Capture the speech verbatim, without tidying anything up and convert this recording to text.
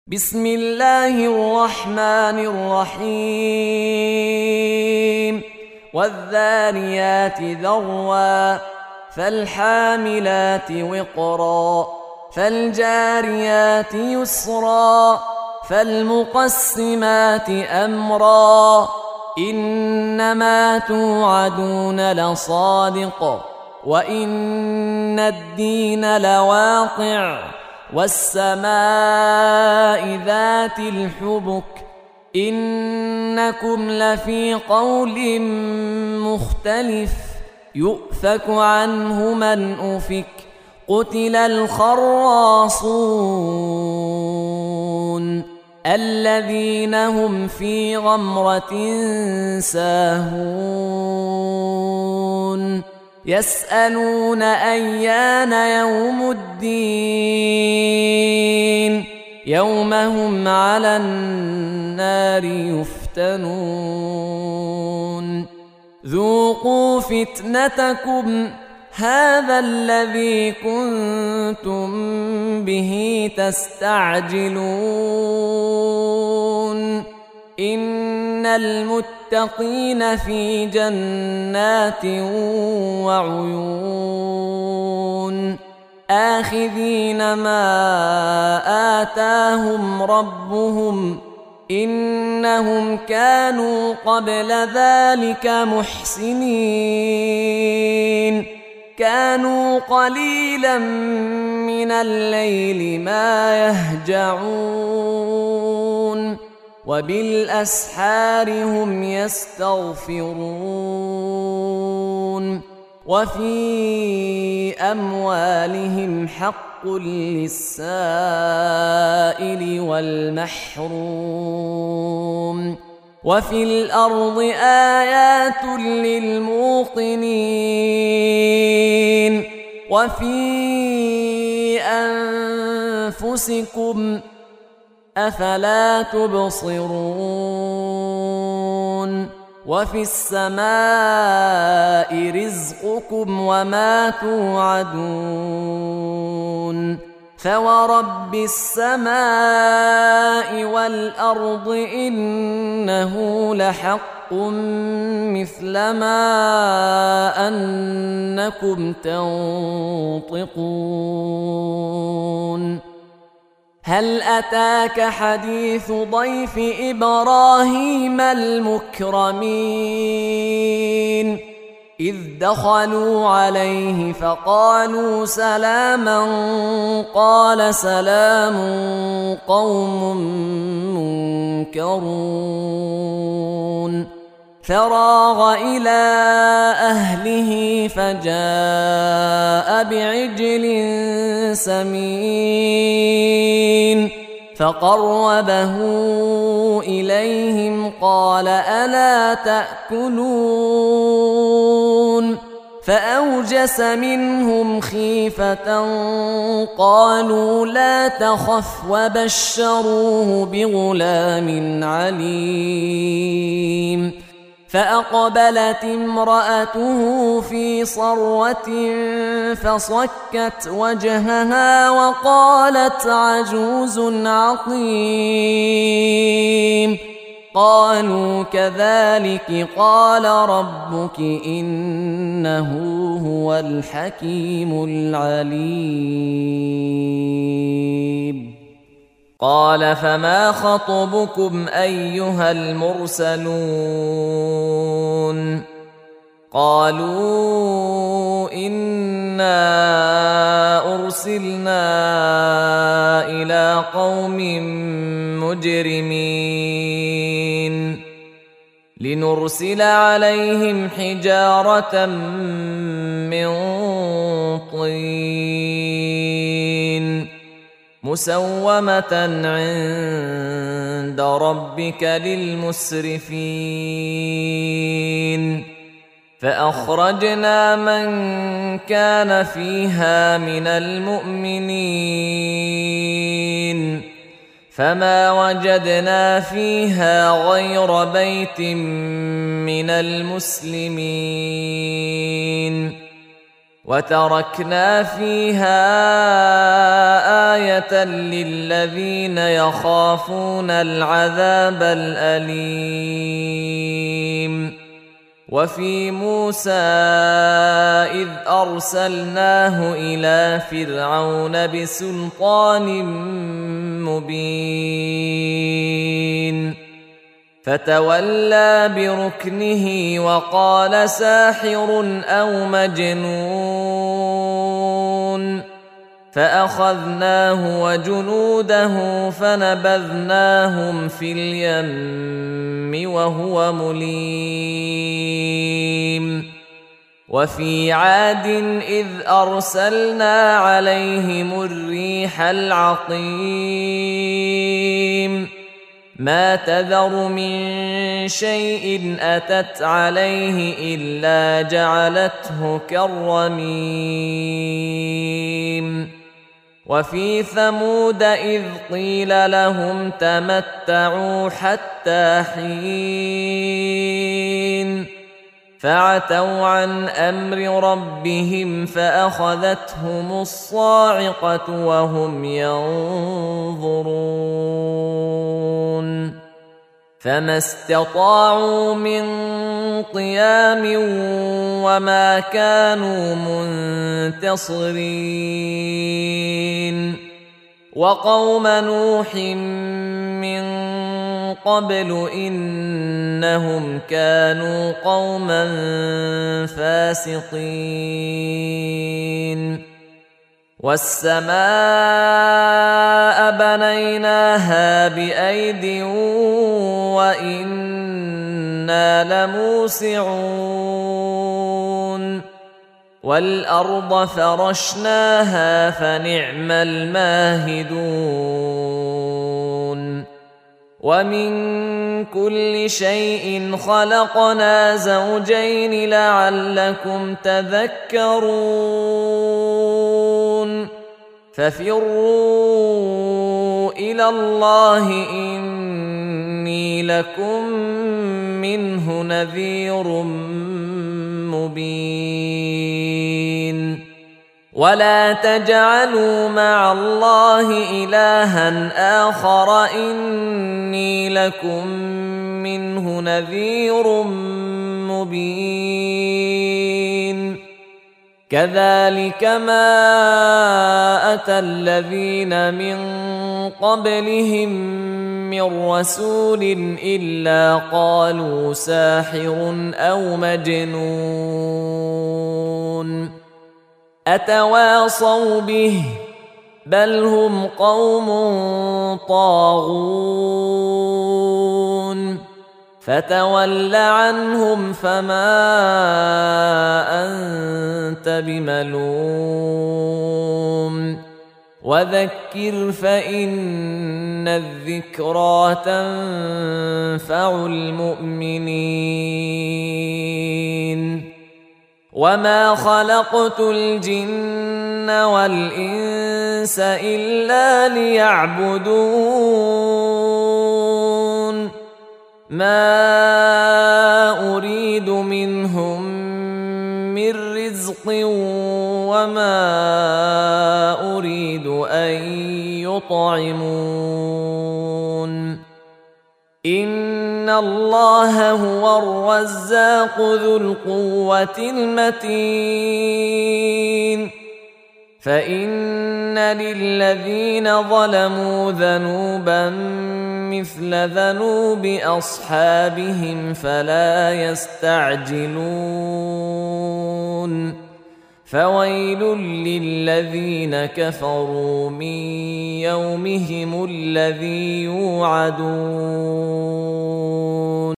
بسم الله الرحمن الرحيم والذاريات ذروا فالحاملات وقرا فالجاريات يسرا فالمقسمات أمرا إنما توعدون لصادق وإن الدين لواقع والسماء ذات الحبك إنكم لفي قول مختلف يؤفك عنه من أفك قتل الخراصون الذين هم في غمرة ساهون يسألون أيان يوم الدين يوم هم على النار يفتنون ذوقوا فتنتكم هذا الذي كنتم به تستعجلون إن المتقين في جنات وعيون آخذين ما آتاهم ربهم إنهم كانوا قبل ذلك محسنين كانوا قليلا من الليل ما يهجعون وبالأسحار هم يستغفرون وفي أموالهم حق للسائل والمحروم وفي الأرض آيات للموقنين وفي أنفسكم أفلا تبصرون وفي السماء رزقكم وما توعدون فورب السماء والأرض إنه لحق مثل ما أنكم تنطقون هل أتاك حديث ضيف إبراهيم المكرمين إذ دخلوا عليه فقالوا سلاما قال سلام قوم منكرون فراغ إلى أهله فجاء بعجل سمين فقربه إليهم قال ألا تأكلون فأوجس منهم خيفة قالوا لا تخف وبشروه بغلام عليم فأقبلت امرأته في صرة فصكت وجهها وقالت عجوز عقيم قالوا كذلك قال ربك إنه هو الحكيم العليم قال فما خطبكم أيها المرسلون قالوا إنا أرسلنا إلى قوم مجرمين لنرسل عليهم حجارة من طين مسومة عند ربك للمسرفين فأخرجنا من كان فيها من المؤمنين فما وجدنا فيها غير بيت من المسلمين وتركنا فيها آية للذين يخافون العذاب الأليم. وفي موسى إذ أرسلناه إلى فرعون بسلطان مبين فتولى بركنه وقال ساحر أو مجنون فأخذناه وجنوده فنبذناهم في اليم وهو مليم. وفي عاد إذ أرسلنا عليهم الريح العقيم ما تذر من شيء أتت عليه إلا جعلته كالرميم. وفي ثمود إذ قيل لهم تمتعوا حتى حين فعتوا عن أمر ربهم فأخذتهم الصاعقة وهم ينظرون فما استطاعوا من قيام وما كانوا منتصرين. وقوم نوح من قبل إنهم كانوا قوما فاسقين. والسماء بنيناها بأيد وإنا لموسعون. والأرض فرشناها فنعم الماهدون. ومن كل شيء خلقنا زوجين لعلكم تذكرون. ففروا إلى الله إني لكم منه نذير مبين. ولا تجعلوا مع الله إلها آخر إني لكم منه نذير مبين. كذلك ما أتى الذين من قبلهم من رسول إلا قالوا ساحر أو مجنون أتواصوا به بل هم قوم طاغون. فتول عنهم فما أنت بملوم وذكر فإن الذكرى تنفع المؤمنين. وما خلقت الجن والإنس إلا ليعبدون ما أريد منهم من رزق وما أريد أن يطعمون. إن الله هو الرزاق ذو القوة المتين. فإن للذين ظلموا ذنوبا مثل ذنوب أصحابهم فلا يستعجلون. فويل للذين كفروا من يومهم الذي يوعدون.